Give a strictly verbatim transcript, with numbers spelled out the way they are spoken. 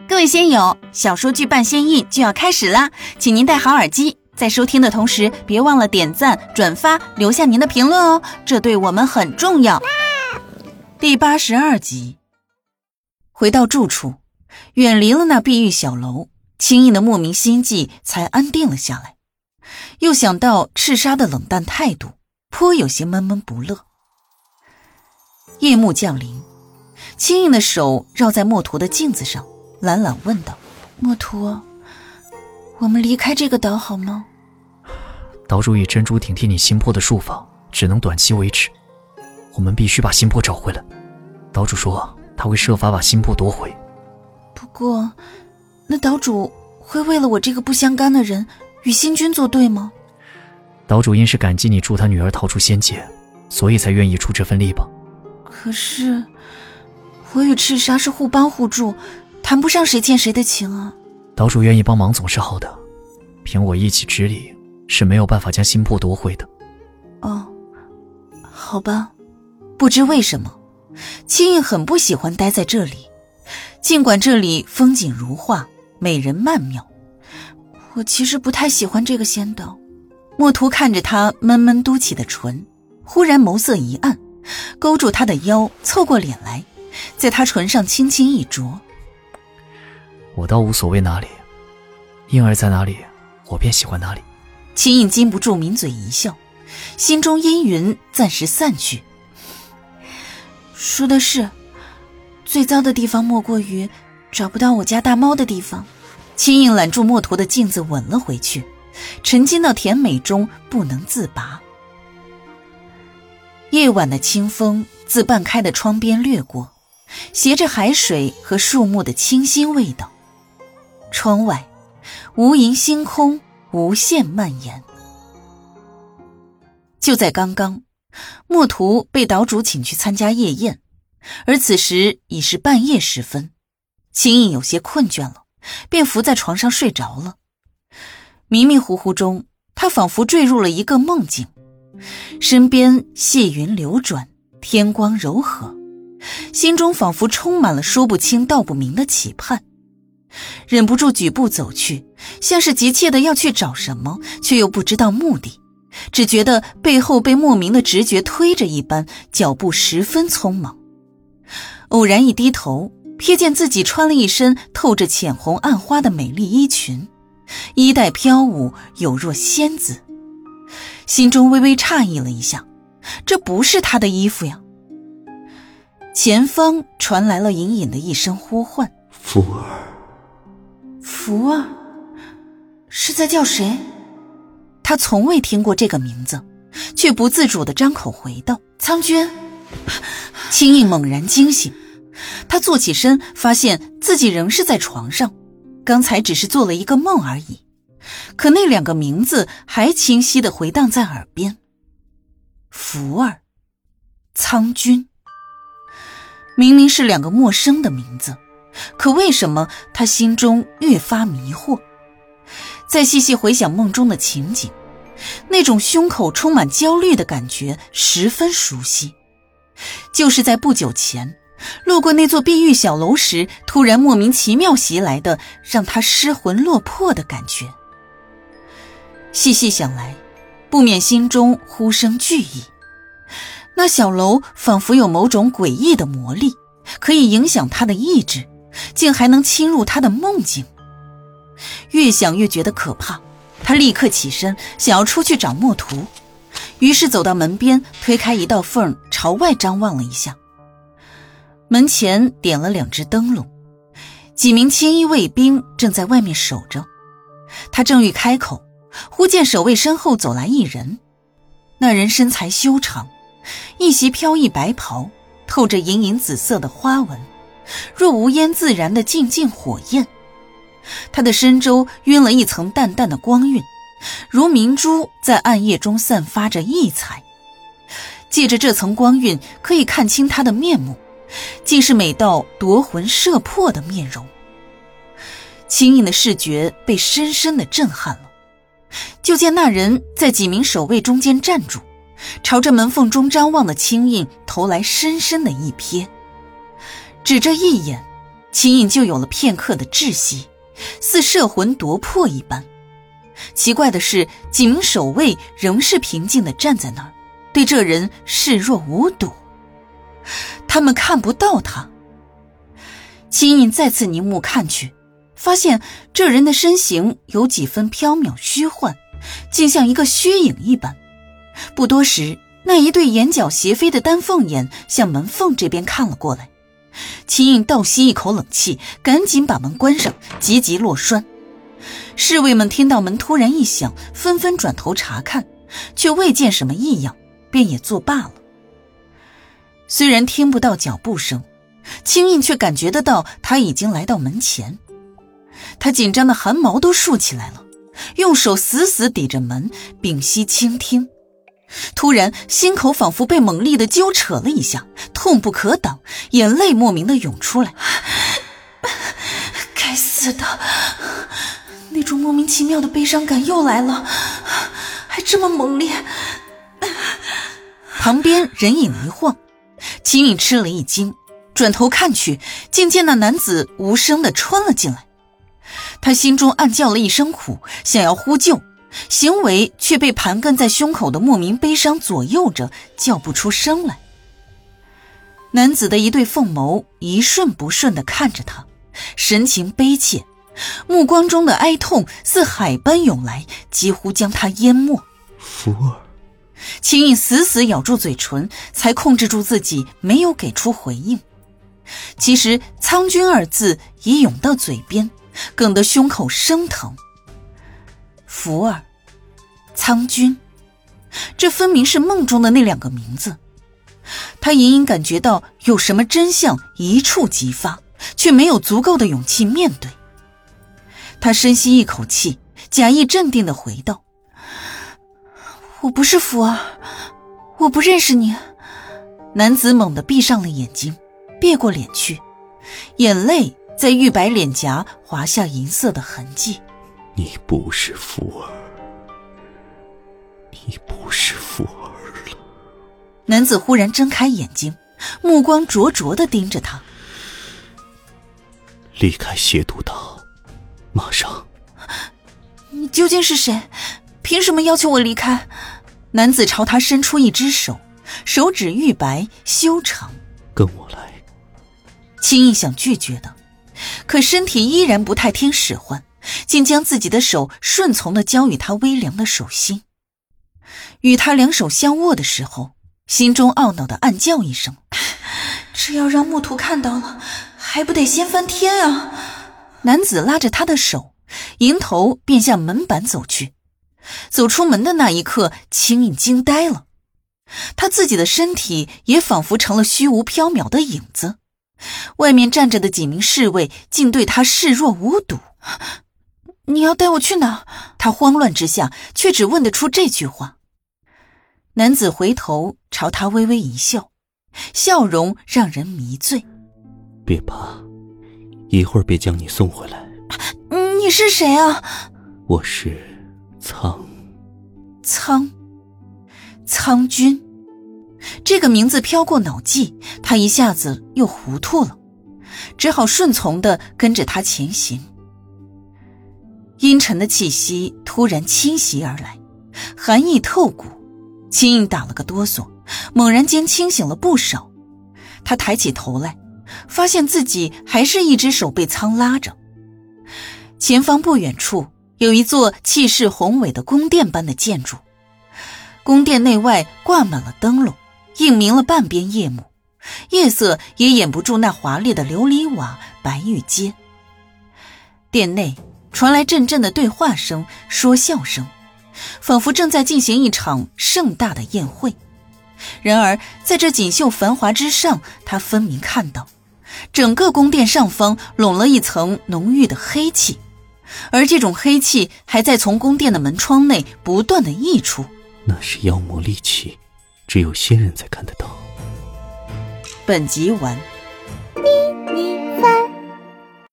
各位仙友，小说剧伴仙印就要开始啦，请您戴好耳机，在收听的同时别忘了点赞、转发，留下您的评论哦，这对我们很重要。第八十二集。回到住处，远离了那碧玉小楼，轻盈的莫名心悸才安定了下来。又想到赤沙的冷淡态度，颇有些闷闷不乐。夜幕降临，轻盈的手绕在墨图的镜子上，懒懒问道：墨图，我们离开这个岛好吗？ 岛主以珍珠顶替你心魄的术法只能短期维持，我们必须把心魄找回来。岛主说他会设法把心魄夺回。 不过那岛主会为了我这个不相干的人与星君作对吗？ 岛主因是感激你助他女儿逃出仙界，所以才愿意出这份力吧。 可是我与赤沙是互帮互助，谈不上谁欠谁的情啊。 岛主愿意帮忙总是好的，凭我一己之力是没有办法将心魄夺回的。 哦，好吧。不知为什么，青印很不喜欢待在这里，尽管这里风景如画，美人曼妙，我其实不太喜欢这个仙岛。墨图看着他闷闷嘟起的唇，忽然眸色一暗，勾住他的腰，凑过脸来，在他唇上轻轻一啄。 我倒无所谓哪里，婴儿在哪里，我便喜欢哪里。 秦印禁不住抿嘴一笑，心中阴云暂时散去。说的是，最糟的地方莫过于找不到我家大猫的地方。秦印揽住墨图的镜子吻了回去，沉浸到甜美中不能自拔。夜晚的清风自半开的窗边掠过，携着海水和树木的清新味道。窗外无垠星空无限蔓延。就在刚刚，墨图被岛主请去参加夜宴，而此时已是半夜时分，秦印有些困倦了，便伏在床上睡着了。迷迷糊糊中，他仿佛坠入了一个梦境，身边细云流转，天光柔和，心中仿佛充满了说不清道不明的期盼，忍不住举步走去，像是急切的要去找什么，却又不知道目的，只觉得背后被莫名的直觉推着一般，脚步十分匆忙。偶然一低头，瞥见自己穿了一身透着浅红暗花的美丽衣裙，衣带飘舞，有若仙子。心中微微诧异了一下，这不是她的衣服呀。前方传来了隐隐的一声呼唤： 福儿。 福儿？是在叫谁？他从未听过这个名字，却不自主地张口回道：苍君。青印猛然惊醒，他坐起身，发现自己仍是在床上，刚才只是做了一个梦而已，可那两个名字还清晰地回荡在耳边。福儿，苍君。明明是两个陌生的名字，可为什么他心中越发迷惑？再细细回想梦中的情景，那种胸口充满焦虑的感觉十分熟悉，就是在不久前路过那座碧玉小楼时，突然莫名其妙袭来的让他失魂落魄的感觉。细细想来，不免心中忽生惧意。那小楼仿佛有某种诡异的魔力，可以影响他的意志，竟还能侵入他的梦境。越想越觉得可怕，他立刻起身，想要出去找墨图，于是走到门边，推开一道缝，朝外张望了一下。门前点了两只灯笼，几名青衣卫兵正在外面守着。他正欲开口，忽见守卫身后走来一人，那人身材修长，一袭飘逸白袍，透着隐隐紫色的花纹，若无烟自燃的静静火焰。他的身周晕了一层淡淡的光晕，如明珠在暗夜中散发着异彩。借着这层光晕，可以看清他的面目，竟是美到夺魂摄魄的面容。青印的视觉被深深地震撼了，就见那人在几名守卫中间站住，朝着门缝中张望的青印投来深深的一瞥，只这一眼， 秦颖就有了片刻的窒息，似摄魂夺魄一般。奇怪的是，几名守卫仍是平静地站在那儿，对这人视若无睹。他们看不到他。秦颖再次凝目看去，发现这人的身形有几分缥缈虚幻，竟像一个虚影一般。不多时，那一对眼角斜飞的丹凤眼向门缝这边看了过来。秦颖倒吸一口冷气，赶紧把门关上，急急落栓。侍卫们听到门突然一响，纷纷转头查看，却未见什么异样，便也作罢了。虽然听不到脚步声，秦颖却感觉得到他已经来到门前。他紧张的汗毛都竖起来了，用手死死抵着门，屏息倾听。突然心口仿佛被猛力的揪扯了一下，痛不可挡，眼泪莫名的涌出来。该死的，那种莫名其妙的悲伤感又来了，还这么猛烈。旁边人影一晃，秦颖吃了一惊，转头看去，竟见那男子无声地穿了进来。他心中暗叫了一声苦，想要呼救，行为却被盘根在胸口的莫名悲伤左右着，叫不出声来。男子的一对凤眸一瞬不瞬地看着他，神情悲切，目光中的哀痛似海般涌来，几乎将他淹没。 福儿， 秦颖死死咬住嘴唇，才控制住自己没有给出回应。其实苍君二字已涌到嘴边，哽得胸口生疼。福儿，苍君，这分明是梦中的那两个名字。他隐隐感觉到有什么真相一触即发，却没有足够的勇气面对。他深吸一口气，假意镇定地回道：我不是福儿，我不认识你。男子猛地闭上了眼睛，别过脸去，眼泪在玉白脸颊划下银色的痕迹。 你不是福儿，你不是福儿了。 男子忽然睁开眼睛，目光灼灼地盯着他。 离开邪毒岛，马上。 你究竟是谁？凭什么要求我离开？男子朝他伸出一只手，手指玉白修长。 跟我来。 轻易想拒绝的，可身体依然不太听使唤，竟将自己的手顺从地交予他微凉的手心。与他两手相握的时候，心中懊恼地暗叫一声：这要让木图看到了，还不得掀翻天啊！男子拉着他的手，迎头便向门板走去。走出门的那一刻，秦颖惊呆了，他自己的身体也仿佛成了虚无缥缈的影子。外面站着的几名侍卫竟对他视若无睹。你要带我去哪？他慌乱之下却只问得出这句话。男子回头朝他微微一笑，笑容让人迷醉。 别怕，一会儿便将你送回来。 你是谁啊？ 我是苍苍苍君。这个名字飘过脑际，他一下子又糊涂了，只好顺从地跟着他前行。阴沉的气息突然侵袭而来，寒意透骨，秦颖打了个哆嗦，猛然间清醒了不少。他抬起头来，发现自己还是一只手被苍拉着。前方不远处有一座气势宏伟的宫殿般的建筑，宫殿内外挂满了灯笼，映明了半边夜幕，夜色也掩不住那华丽的琉璃瓦、白玉阶。殿内传来阵阵的对话声、说笑声，仿佛正在进行一场盛大的宴会。然而在这锦绣繁华之上，他分明看到整个宫殿上方笼了一层浓郁的黑气，而这种黑气还在从宫殿的门窗内不断地溢出。 那是妖魔戾气，只有仙人才看得到。 本集完。